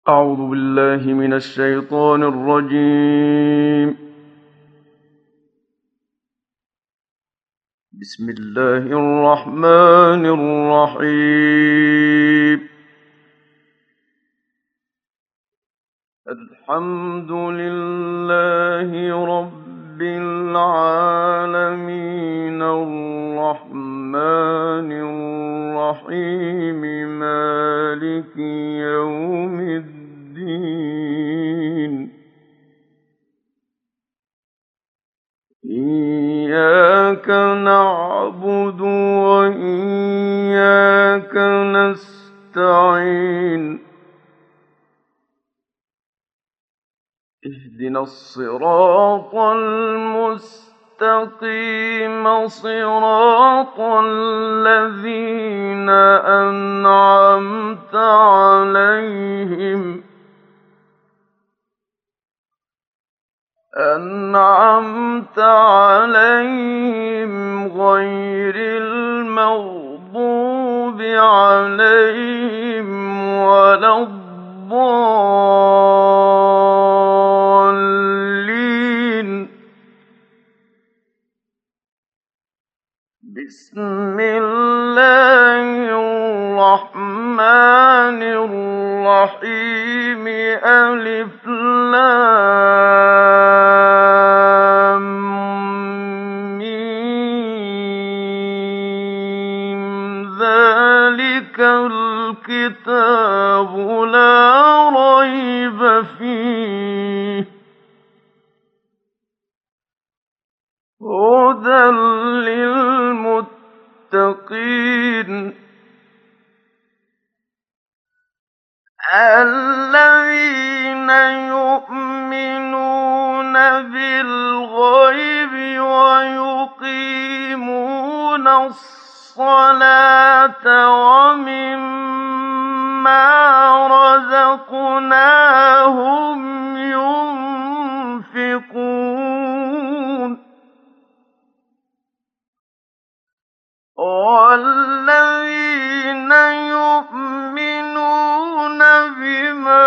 أعوذ بالله من الشيطان الرجيم. بسم الله الرحمن الرحيم. الحمد لله رب العالمين الرحمن الرحيم مالك يوم الدين إياك نعبد وإياك نستعين اهدنا الصراط المستقيم صراط الذين أنعمت عليهم غير المغضوب عليهم ولا الضالين. بسم الله الرحمن الرحيم ألف لام ميم ذلك الكتاب لا ريب فيه هدى للمتقين الذين يؤمنون بالغيب ويقيمون الصلاة ومما رزقناهم ينفقون والذين يؤمنون بما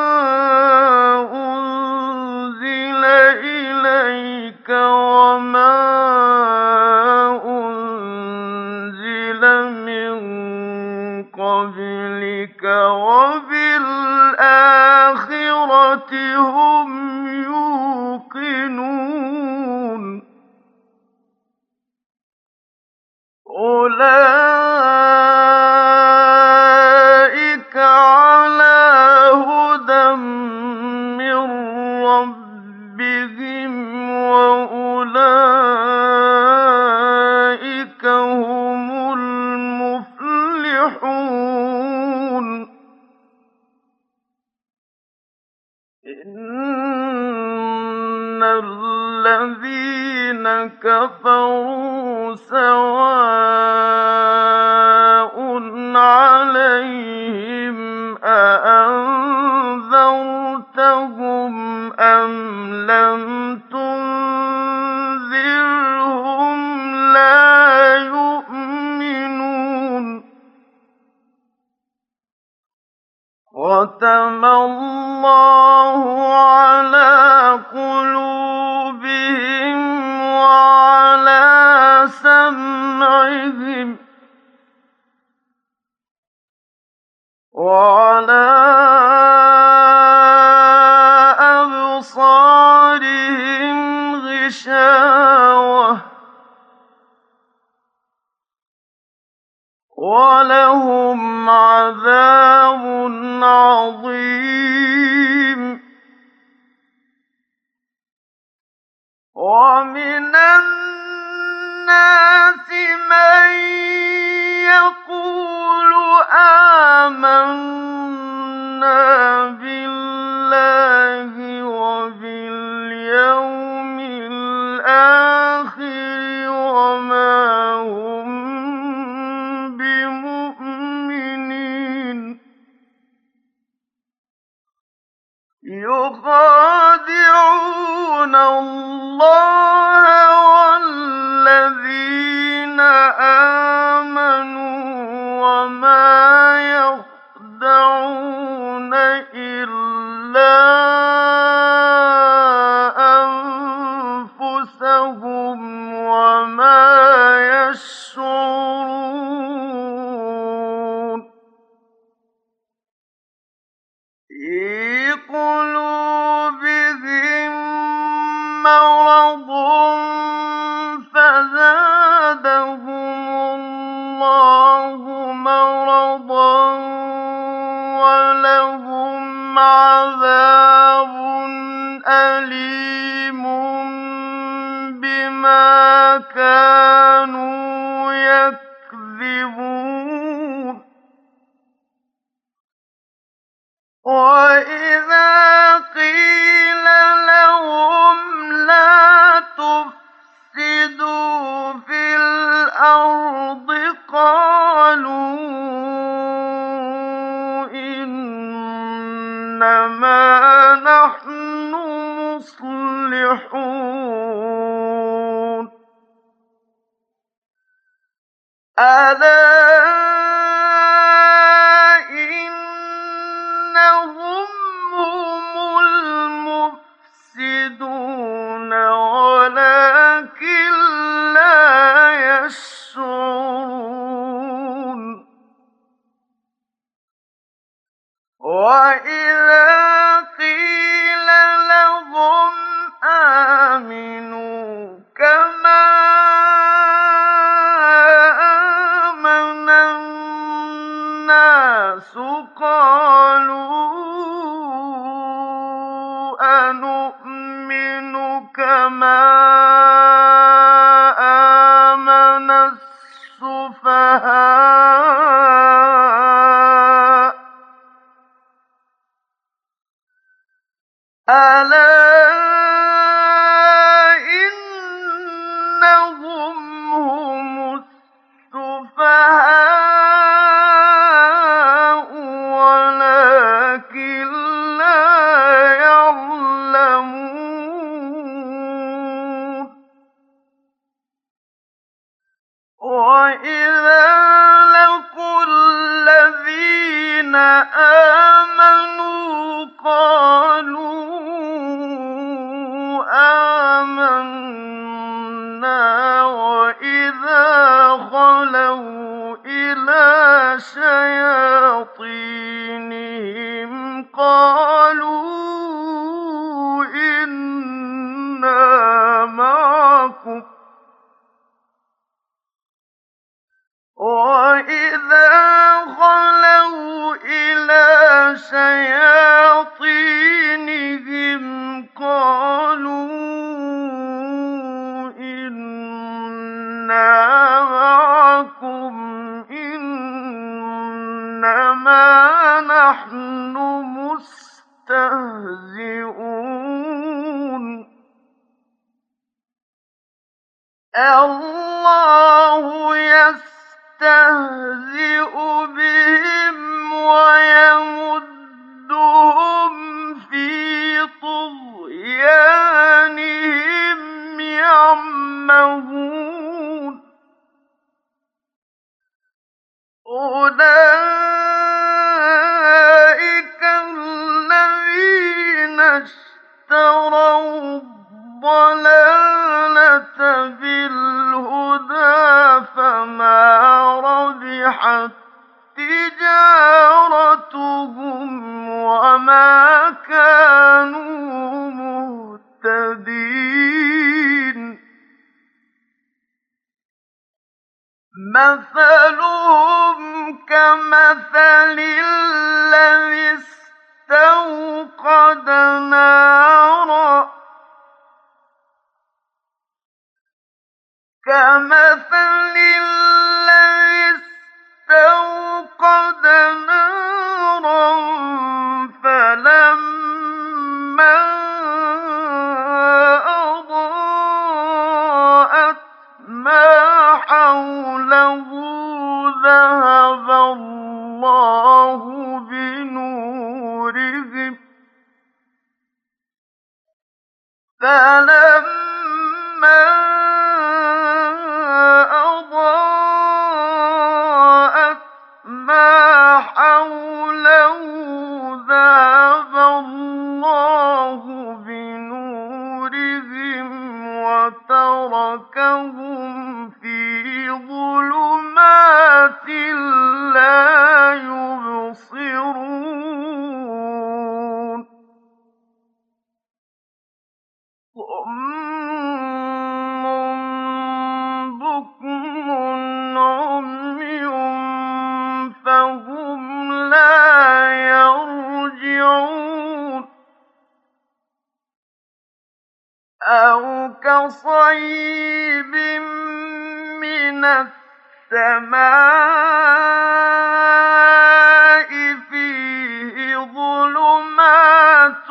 أنزل إليك وما أنزل من قبلك وبالآخرة هم يوقنون أولئك على هدى من ربهم وأولئك هم المفلحون إن الذين كفروا سواء عليهم أأنذرتهم أم لم تنذرهم لا يؤمنون ختم الله على قلوبهم وعلى سمعهم وعلى أبصارهم غشاوة ولهم عذاب عظيم ومن الناس من يقول آمنا بالله وباليوم الآخر وما هم بمؤمنين يخادعون الله والذين آمنوا وما يخدعون إِلَّا أَنفُسَهُمْ وَمَا يَشْعُرُونَ فِي قُلُوبِهِم مَّرَضٌ فَزَادَهُمُ اللَّهُ مَرَضًا وَلَهُمْ عَذَابٌ أَلِيمٌ بِمَا كَانُوا يَكْذِبُونَ وَإِذَا قِيلَ لَهُمْ لَا تُفْسِدُوا فِي الْأَرْضِ قَالُوا إِنَّمَا نَحْنُ مُصْلِحُونَ أَلَا إِنَّهُمْ هُمُ الْمُفْسِدُونَ وَلَٰكِن لَّا يَشْعُرُونَ وَإِذَا قِيلَ لَهُمْ آمِنُوا كَمَا آمَنَ النَّاسُ قَالُوا أَنُؤْمِنُ كَمَا آمَنَ السُّفَهَاءُ أَلَا إِنَّهُمْ هُمُ السُّفَهَاءُ وَلَٰكِن لَّا يَعْلَمُونَ وَإِذَا لَقُوا الَّذِينَ آمَنُوا قَالُوا آمَنَّا وَإِذَا خَلَوْا إِلَىٰ شَيَاطِينِهِمْ قَالُوا إِنَّا مَعَكُمْ وَإِذَا خَلَوْا إِلَىٰ شَيَاطِينِهِمْ قَالُوا إِنَّا مَعَكُمْ إِنَّمَا نَحْنُ مُسْتَهْزِئُونَ اللَّهُ يَسْتَهْزِئُ بِهِمْ وَيَمُدُّهُمْ فِي طُغْيَانِهِمْ يَعْمَهُونَ أُولَٰئِكَ الَّذِينَ اشْتَرَوُا الضَّلَالَةَ بِالْهُدَىٰ فَمَا رَبِحَت تِّجَارَتُهُمْ وَمَا كَانُوا مُهْتَدِينَ مَثَلُهُمْ كَمَثَلِ الَّذِي اسْتَوْقَدَ نَارًا فَلَمَّا أَضَاءَتْ مَا حَوْلَهُ ذَهَبَ اللَّهُ بِنُورِهِمْ أَوْ كَصَيِّبٍ مِّنَ السَّمَاءِ فِيهِ ظُلُمَاتٌ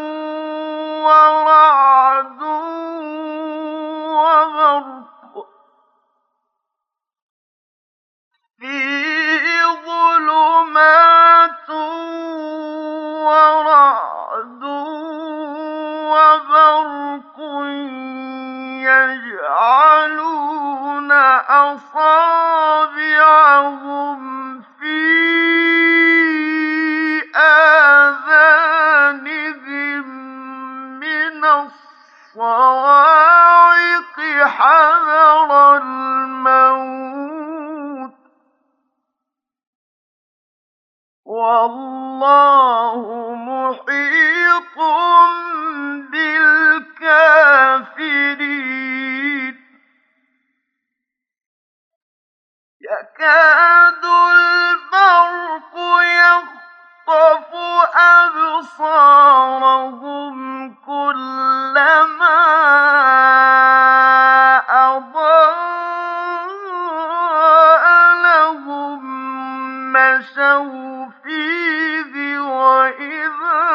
وَرَعْدٌ وَبَرْقٌ يَجْعَلُونَ أَصَابِعَهُمْ فِي آذَانِهِم مِّنَ الصَّوَاعِقِ حَذَرَ الْمَوْتِ ۚ وَاللَّهُ مُحِيطٌ بِالْكَافِرِينَ يَكَادُ الْبَرْقُ يَخْطَفُ أَبْصَارَهُمْ كُلَّمَا أَضَاءَ لَهُم مَّشَوْا فِيهِ وَإِذَا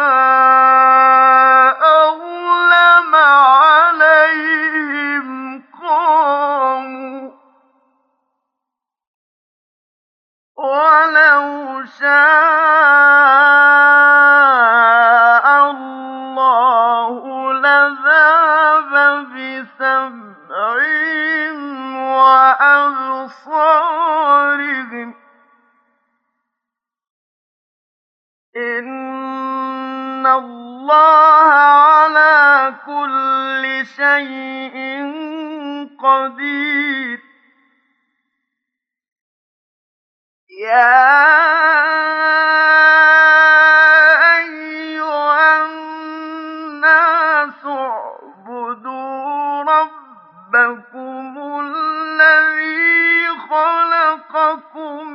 أَظْلَمَ عَلَيْهِمْ قَامُوا ۚ وَلَوْ شَاءَ اللَّهُ لَذَهَبَ بِسَمْعِهِمْ وَأَبْصَارِهِمْ ۚ إِنَّ اللَّهَ عَلَىٰ كُلِّ شَيْءٍ قَدِيرٌ يَا أَيُّهَا النَّاسُ اعْبُدُوا رَبَّكُمُ الَّذِي خَلَقَكُمْ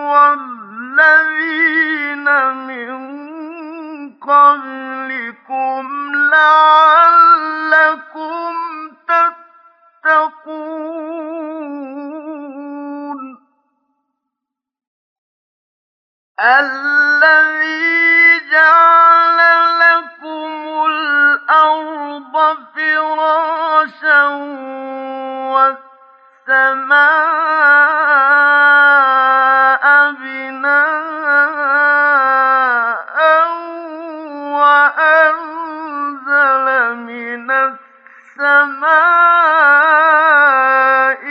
وَالَّذِينَ مِن قَبْلِكُمْ لَعَلَّكُمْ تَتَّقُونَ الَّذِي جَعَلَ لَكُمُ الْأَرْضَ فِرَاشًا وَالسَّمَاءَ بِنَاءً وَأَنزَلَ مِنَ السَّمَاءِ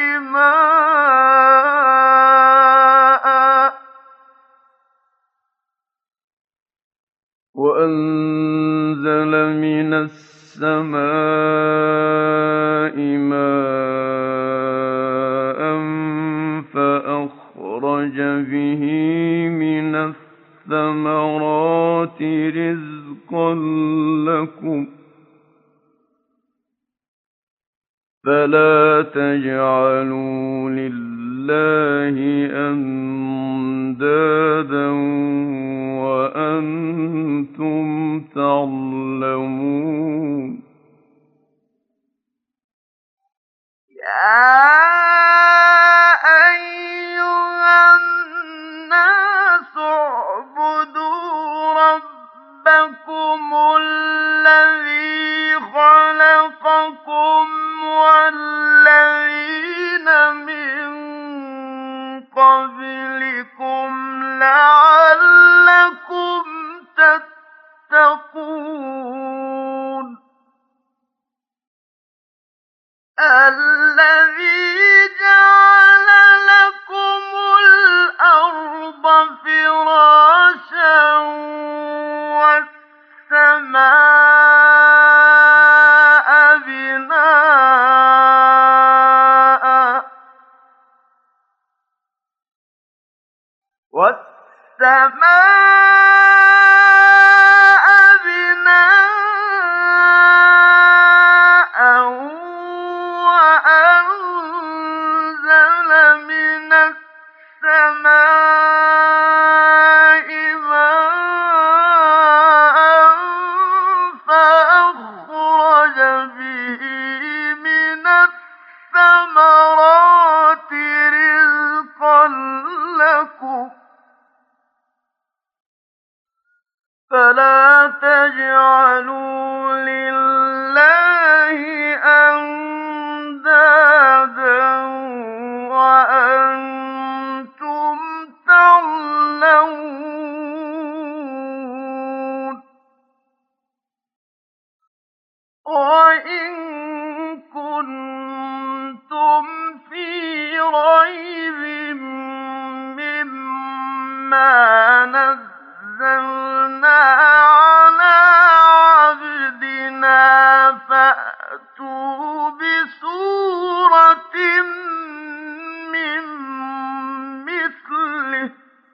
مَاءً فَأَخْرَجَ بِهِ مِنَ الثَّمَرَاتِ رِزْقًا لَّكُمْ ۖ فَلَا تَجْعَلُوا لِلَّهِ أَندَادًا وَأَنتُمْ تَعْلَمُونَ يَا أَيُّهَا النَّاسُ اعْبُدُوا رَبَّكُمُ الَّذِي خَلَقَكُمْ وَالَّذِينَ مِن قَبْلِكُمْ لَعَلَّكُمْ تَتَّقُونَ الَّذِي جَعَلَ لَكُمُ الْأَرْضَ فِرَاشًا وَالسَّمَاءَ بِنَاءً تجعلوا لله أندادا وأنتم تعلمون وإن كنتم في ريب مما نزلنا على عبدنا فأتوا بسورة من مثله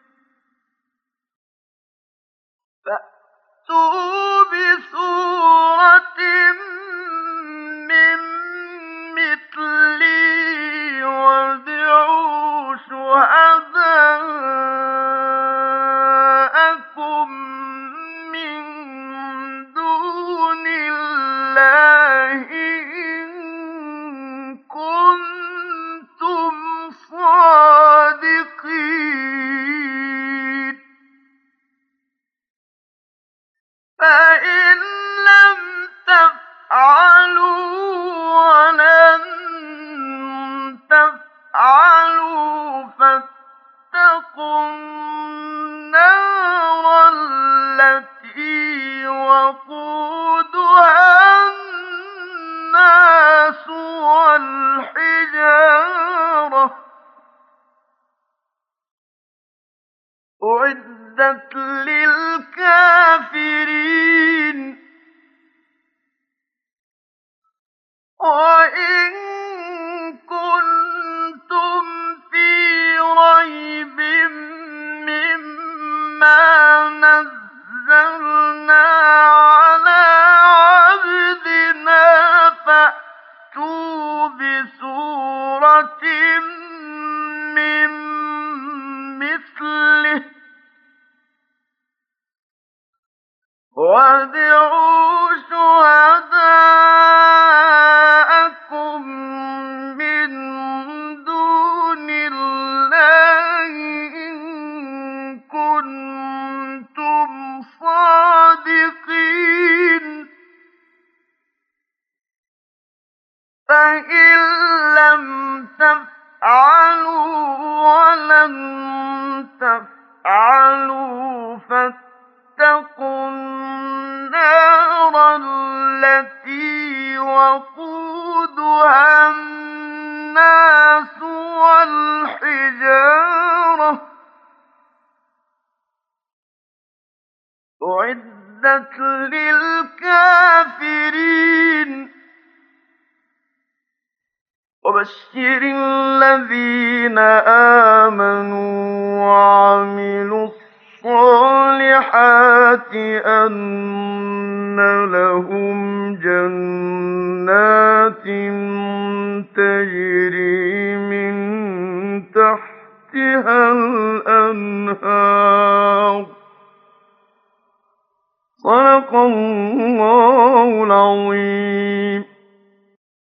فأتوا بسورة من مثله وادعوا شهداءكم من دون الله إن كنتم صادقين فإن لم تفعلوا ولن تفعلوا فاتقوا النار التي وقودها الناس والحجارة أعدت للكافرين وإن كنتم في ريب مما نزلنا على عبدنا فأتوا بسورة من مثله وادعوا شهداءكم من دون الله إن كنتم صادقين فإن لم تفعلوا ولن تفعلوا فاتقوا النار التي وقودها الناس والحجارة أعدت للكافرين وبشر الذين آمنوا وعملوا الصالحات أن لهم جنات تجري من تحتها الأنهار صدق الله العظيم